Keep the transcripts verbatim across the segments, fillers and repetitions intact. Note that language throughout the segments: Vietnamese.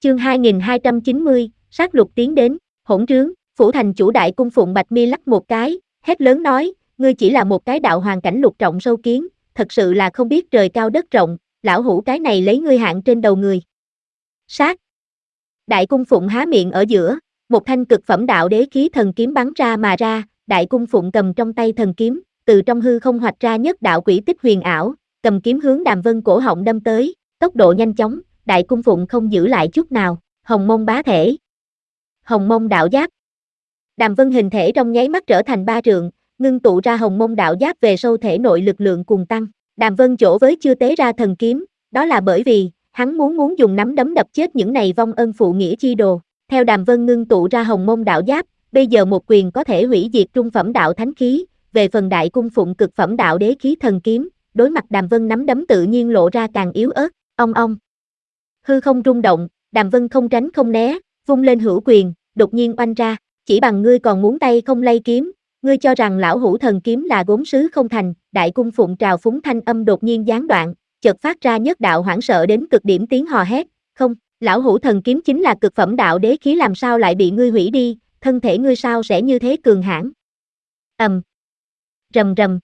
Chương hai nghìn hai trăm chín mươi, sát lục tiến đến, hỗn trướng, phủ thành chủ Đại Cung Phụng Bạch Mi lắc một cái, hét lớn nói, ngươi chỉ là một cái đạo hoàng cảnh lục trọng sâu kiến, thật sự là không biết trời cao đất rộng, lão hủ cái này lấy ngươi hạng trên đầu người. Sát. Đại Cung Phụng há miệng ở giữa, một thanh cực phẩm đạo đế khí thần kiếm bắn ra mà ra, Đại Cung Phụng cầm trong tay thần kiếm, từ trong hư không hoạch ra nhất đạo quỷ tích huyền ảo, cầm kiếm hướng Đàm Vân cổ họng đâm tới, tốc độ nhanh chóng, Đại Cung Phụng không giữ lại chút nào, hồng mông bá thể. Hồng mông đạo giáp. Đàm Vân hình thể trong nháy mắt trở thành ba trượng, ngưng tụ ra hồng mông đạo giáp về sâu thể nội lực lượng cùng tăng. Đàm Vân chỗ với chưa tế ra thần kiếm, đó là bởi vì, hắn muốn muốn dùng nắm đấm đập chết những này vong ân phụ nghĩa chi đồ. Theo Đàm Vân ngưng tụ ra hồng mông đạo giáp, bây giờ một quyền có thể hủy diệt trung phẩm đạo thánh khí, về phần Đại Cung Phụng cực phẩm đạo đế khí thần kiếm, đối mặt Đàm Vân nắm đấm tự nhiên lộ ra càng yếu ớt, ong ong. Hư không rung động, Đàm Vân không tránh không né, vung lên hữu quyền, đột nhiên oanh ra, chỉ bằng ngươi còn muốn tay không lay kiếm, ngươi cho rằng lão hủ thần kiếm là gốm sứ không thành. Đại Cung Phụng trào phúng thanh âm đột nhiên gián đoạn, chợt phát ra nhất đạo hoảng sợ đến cực điểm tiếng hò hét, không, lão hủ thần kiếm chính là cực phẩm đạo đế khí làm sao lại bị ngươi hủy đi, thân thể ngươi sao sẽ như thế cường hãn. Ầm. Rầm rầm.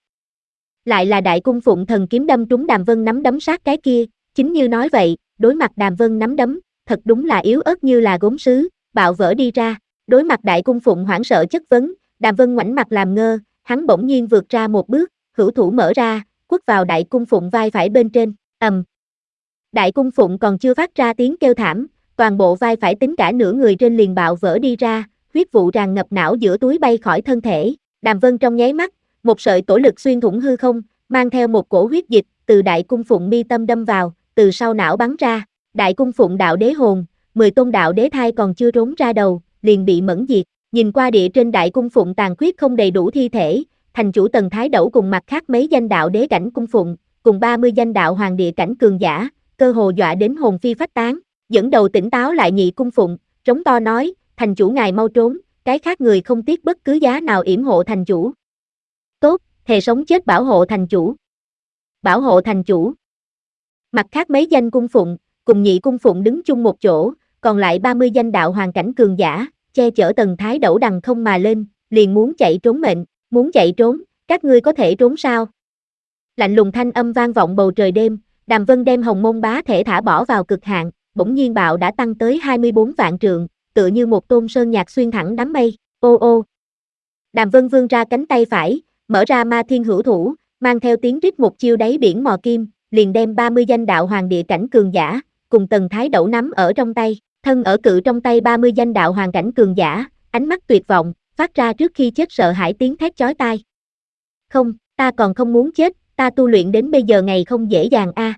Lại là Đại Cung Phụng thần kiếm đâm trúng Đàm Vân nắm đấm sát cái kia, chính như nói vậy, đối mặt Đàm Vân nắm đấm, thật đúng là yếu ớt như là gốm sứ, bạo vỡ đi ra. Đối mặt Đại Cung Phụng hoảng sợ chất vấn, Đàm Vân ngoảnh mặt làm ngơ, hắn bỗng nhiên vượt ra một bước, hữu thủ mở ra, quất vào Đại Cung Phụng vai phải bên trên, ầm. Đại Cung Phụng còn chưa phát ra tiếng kêu thảm, toàn bộ vai phải tính cả nửa người trên liền bạo vỡ đi ra, huyết vụ tràn ngập não giữa túi bay khỏi thân thể. Đàm Vân trong nháy mắt, một sợi tổ lực xuyên thủng hư không, mang theo một cổ huyết dịch từ Đại Cung Phụng mi tâm đâm vào, từ sau não bắn ra. Đại Cung Phụng đạo đế hồn, mười tôn đạo đế thai còn chưa trốn ra đầu, liền bị mẫn diệt. Nhìn qua địa trên Đại Cung Phụng tàn khuyết không đầy đủ thi thể, thành chủ Tần Thái Đẩu cùng mặt khác mấy danh đạo đế cảnh cung phụng, cùng ba mươi danh đạo hoàng địa cảnh cường giả, cơ hồ dọa đến hồn phi phách tán. Dẫn đầu tỉnh táo lại Nhị Cung Phụng, trống to nói, thành chủ ngài mau trốn, cái khác người không tiếc bất cứ giá nào yểm hộ thành chủ. Tốt, thề sống chết bảo hộ thành chủ. Bảo hộ thành chủ. Mặt khác mấy danh cung phụng, cùng Nhị Cung Phụng đứng chung một chỗ, còn lại ba mươi danh đạo hoàng cảnh cường giả, che chở Tần Thái Đẩu đằng không mà lên, liền muốn chạy trốn mệnh, muốn chạy trốn, các ngươi có thể trốn sao? Lạnh lùng thanh âm vang vọng bầu trời đêm, Đàm Vân đem hồng mông bá thể thả bỏ vào cực hạn, bỗng nhiên bạo đã tăng tới hai mươi bốn vạn trượng, tựa như một tôn sơn nhạc xuyên thẳng đám mây, ô ô. Đàm Vân vươn ra cánh tay phải, mở ra ma thiên hữu thủ, mang theo tiếng rít một chiêu đáy biển mò kim, liền đem ba mươi danh đạo hoàng địa cảnh cường giả, cùng Tần Thái Đẩu nắm ở trong tay, thân ở cự trong tay ba mươi danh đạo hoàng cảnh cường giả, ánh mắt tuyệt vọng, phát ra trước khi chết sợ hãi tiếng thét chói tai. Không, ta còn không muốn chết, ta tu luyện đến bây giờ ngày không dễ dàng a. À.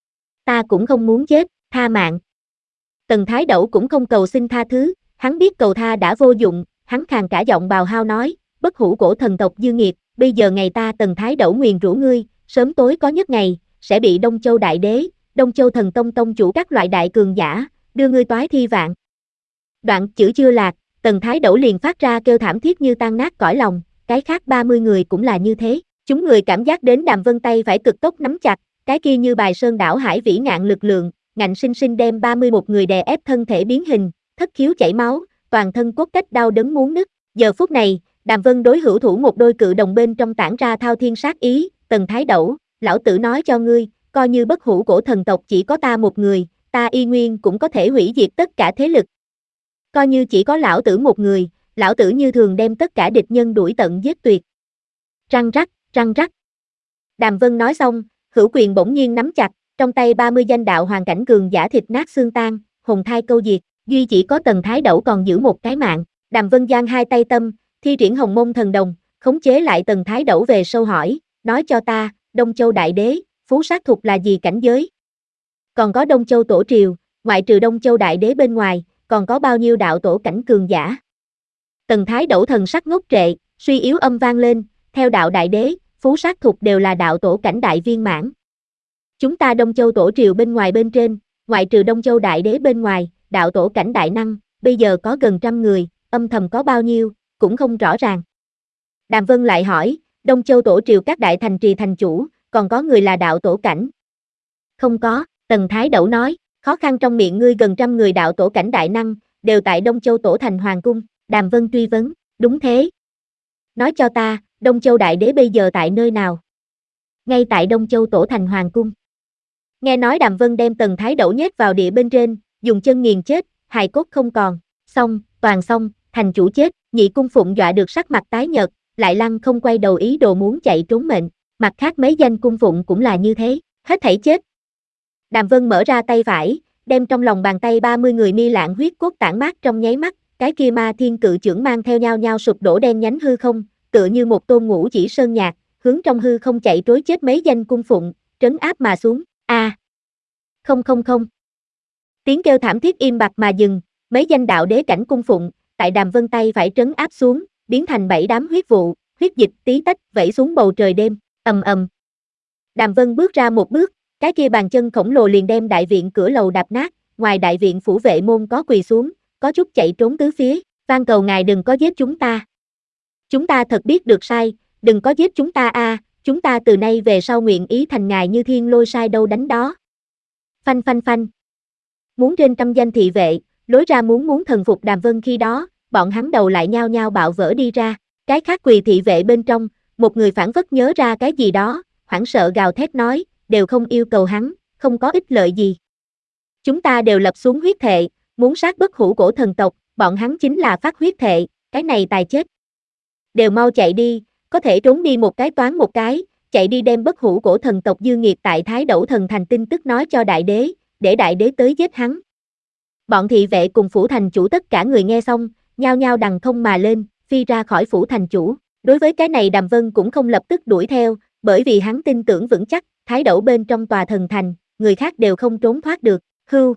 Ta cũng không muốn chết, tha mạng. Tần Thái Đẩu cũng không cầu xin tha thứ, hắn biết cầu tha đã vô dụng, hắn khàn cả giọng bào hao nói, bất hủ cổ thần tộc dư nghiệt, bây giờ ngày ta Tần Thái Đẩu nguyền rủa ngươi, sớm tối có nhất ngày, sẽ bị Đông Châu Đại Đế, Đông Châu Thần Tông Tông chủ các loại đại cường giả, đưa ngươi toái thi vạn. Đoạn chữ chưa lạc, Tần Thái Đẩu liền phát ra kêu thảm thiết như tan nát cõi lòng, cái khác ba mươi người cũng là như thế. Chúng người cảm giác đến Đàm Vân tay phải cực tốc nắm chặt, cái kia như bài sơn đảo hải vĩ ngạn lực lượng, ngạnh sinh sinh đem ba mươi mốt người đè ép thân thể biến hình, thất khiếu chảy máu, toàn thân cốt cách đau đớn muốn nứt. Giờ phút này, Đàm Vân đối hữu thủ một đôi cự đồng bên trong tản ra thao thiên sát ý, Tần Thái Đẩu, lão tử nói cho ngươi, coi như bất hủ cổ thần tộc chỉ có ta một người, ta y nguyên cũng có thể hủy diệt tất cả thế lực. Coi như chỉ có lão tử một người, lão tử như thường đem tất cả địch nhân đuổi tận giết tuyệt. Răng rắc, răng rắc. Đàm Vân nói xong, hữu quyền bỗng nhiên nắm chặt, trong tay ba mươi danh đạo hoàng cảnh cường giả thịt nát xương tan, hồn thai câu diệt, duy chỉ có Tần Thái Đẩu còn giữ một cái mạng. Đàm Vân giang hai tay tâm, thi triển hồng mông thần đồng, khống chế lại Tần Thái Đẩu về sâu hỏi, nói cho ta, Đông Châu Đại Đế, Phú Sát Thục là gì cảnh giới? Còn có Đông Châu Tổ Triều, ngoại trừ Đông Châu Đại Đế bên ngoài, còn có bao nhiêu đạo tổ cảnh cường giả? Tần Thái Đẩu thần sắc ngốc trệ, suy yếu âm vang lên, theo đạo Đại Đế, Phú Sát Thục đều là đạo tổ cảnh đại viên mãn. Chúng ta Đông Châu Tổ Triều bên ngoài bên trên, ngoại trừ Đông Châu Đại Đế bên ngoài, đạo tổ cảnh đại năng, bây giờ có gần trăm người, âm thầm có bao nhiêu, cũng không rõ ràng. Đàm Vân lại hỏi, Đông Châu Tổ Triều các đại thành trì thành chủ, còn có người là đạo tổ cảnh? Không có, Tần Thái Đẩu nói, Khó khăn trong miệng ngươi gần trăm người đạo tổ cảnh đại năng, đều tại Đông Châu Tổ thành Hoàng Cung, Đàm Vân truy vấn, đúng thế. Nói cho ta, Đông Châu Đại Đế bây giờ tại nơi nào? Ngay tại Đông Châu Tổ thành Hoàng Cung. Nghe nói Đàm Vân đem Tần Thái Đẩu nhét vào địa bên trên, dùng chân nghiền chết, hài cốt không còn, xong, toàn xong, thành chủ chết, Nhị Cung Phụng dọa được sắc mặt tái nhợt, lại lăng không quay đầu ý đồ muốn chạy trốn mệnh, mặt khác mấy danh cung phụng cũng là như thế, hết thảy chết. Đàm Vân mở ra tay phải, đem trong lòng bàn tay ba mươi người mi lạng huyết cốt tản mát trong nháy mắt, cái kia ma thiên cự chưởng mang theo nhau nhau sụp đổ đen nhánh hư không, tựa như một tôn ngũ chỉ sơn nhạc, hướng trong hư không chạy trối chết mấy danh cung phụng, trấn áp mà xuống. A, à. Không không không. Tiếng kêu thảm thiết im bặt mà dừng, mấy danh đạo đế cảnh cung phụng, tại Đàm Vân tay phải trấn áp xuống, biến thành bảy đám huyết vụ, huyết dịch tí tách vẩy xuống bầu trời đêm, ầm ầm. Đàm Vân bước ra một bước, cái kia bàn chân khổng lồ liền đem đại viện cửa lầu đạp nát, ngoài đại viện phủ vệ môn có quỳ xuống, có chút chạy trốn tứ phía, van cầu ngài đừng có giết chúng ta. Chúng ta thật biết được sai, đừng có giết chúng ta a, à, chúng ta từ nay về sau nguyện ý thành ngài như thiên lôi sai đâu đánh đó. Phanh phanh phanh. Muốn trên trăm danh thị vệ, lối ra muốn muốn thần phục Đàm Vân khi đó, bọn hắn đầu lại nhao nhao bạo vỡ đi ra, cái khác quỳ thị vệ bên trong, một người phản phất nhớ ra cái gì đó, hoảng sợ gào thét nói, đều không yêu cầu hắn, không có ích lợi gì. Chúng ta đều lập xuống huyết thệ, muốn sát bất hủ cổ thần tộc, bọn hắn chính là phát huyết thệ, cái này tài chết. Đều mau chạy đi, có thể trốn đi một cái toán một cái, chạy đi đem bất hủ cổ thần tộc dư nghiệt tại Thái Đẩu Thần Thành tin tức nói cho đại đế, để đại đế tới giết hắn. Bọn thị vệ cùng phủ thành chủ tất cả người nghe xong, nhao nhao đằng không mà lên, phi ra khỏi phủ thành chủ. Đối với cái này Đàm Vân cũng không lập tức đuổi theo, bởi vì hắn tin tưởng vững chắc, Thái Đẩu bên trong tòa thần thành, người khác đều không trốn thoát được. Hưu.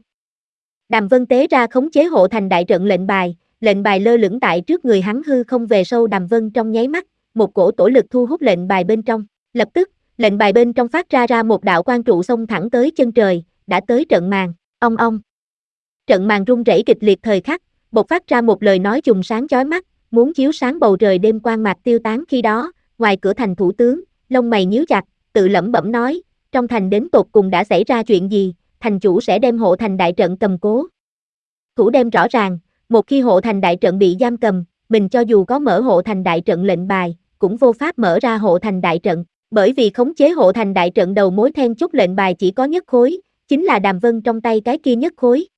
Đàm Vân tế ra khống chế hộ thành đại trận lệnh bài, lệnh bài lơ lửng tại trước người hắn hư không về sâu Đàm Vân trong nháy mắt, một cổ tổ lực thu hút lệnh bài bên trong. Lập tức, lệnh bài bên trong phát ra ra một đạo quang trụ xông thẳng tới chân trời, đã tới trận màn, ong ong. Trận màn rung rẩy kịch liệt thời khắc, bộc phát ra một lời nói trùng sáng chói mắt, muốn chiếu sáng bầu trời đêm quang mạc tiêu tán khi đó, ngoài cửa thành thủ tướng, lông mày nhíu chặt, tự lẩm bẩm nói, trong thành đến tột cùng đã xảy ra chuyện gì, thành chủ sẽ đem hộ thành đại trận cầm cố. Thủ đem rõ ràng, một khi hộ thành đại trận bị giam cầm, mình cho dù có mở hộ thành đại trận lệnh bài, cũng vô pháp mở ra hộ thành đại trận, bởi vì khống chế hộ thành đại trận đầu mối then chốt lệnh bài chỉ có nhất khối, chính là Đàm Vân trong tay cái kia nhất khối.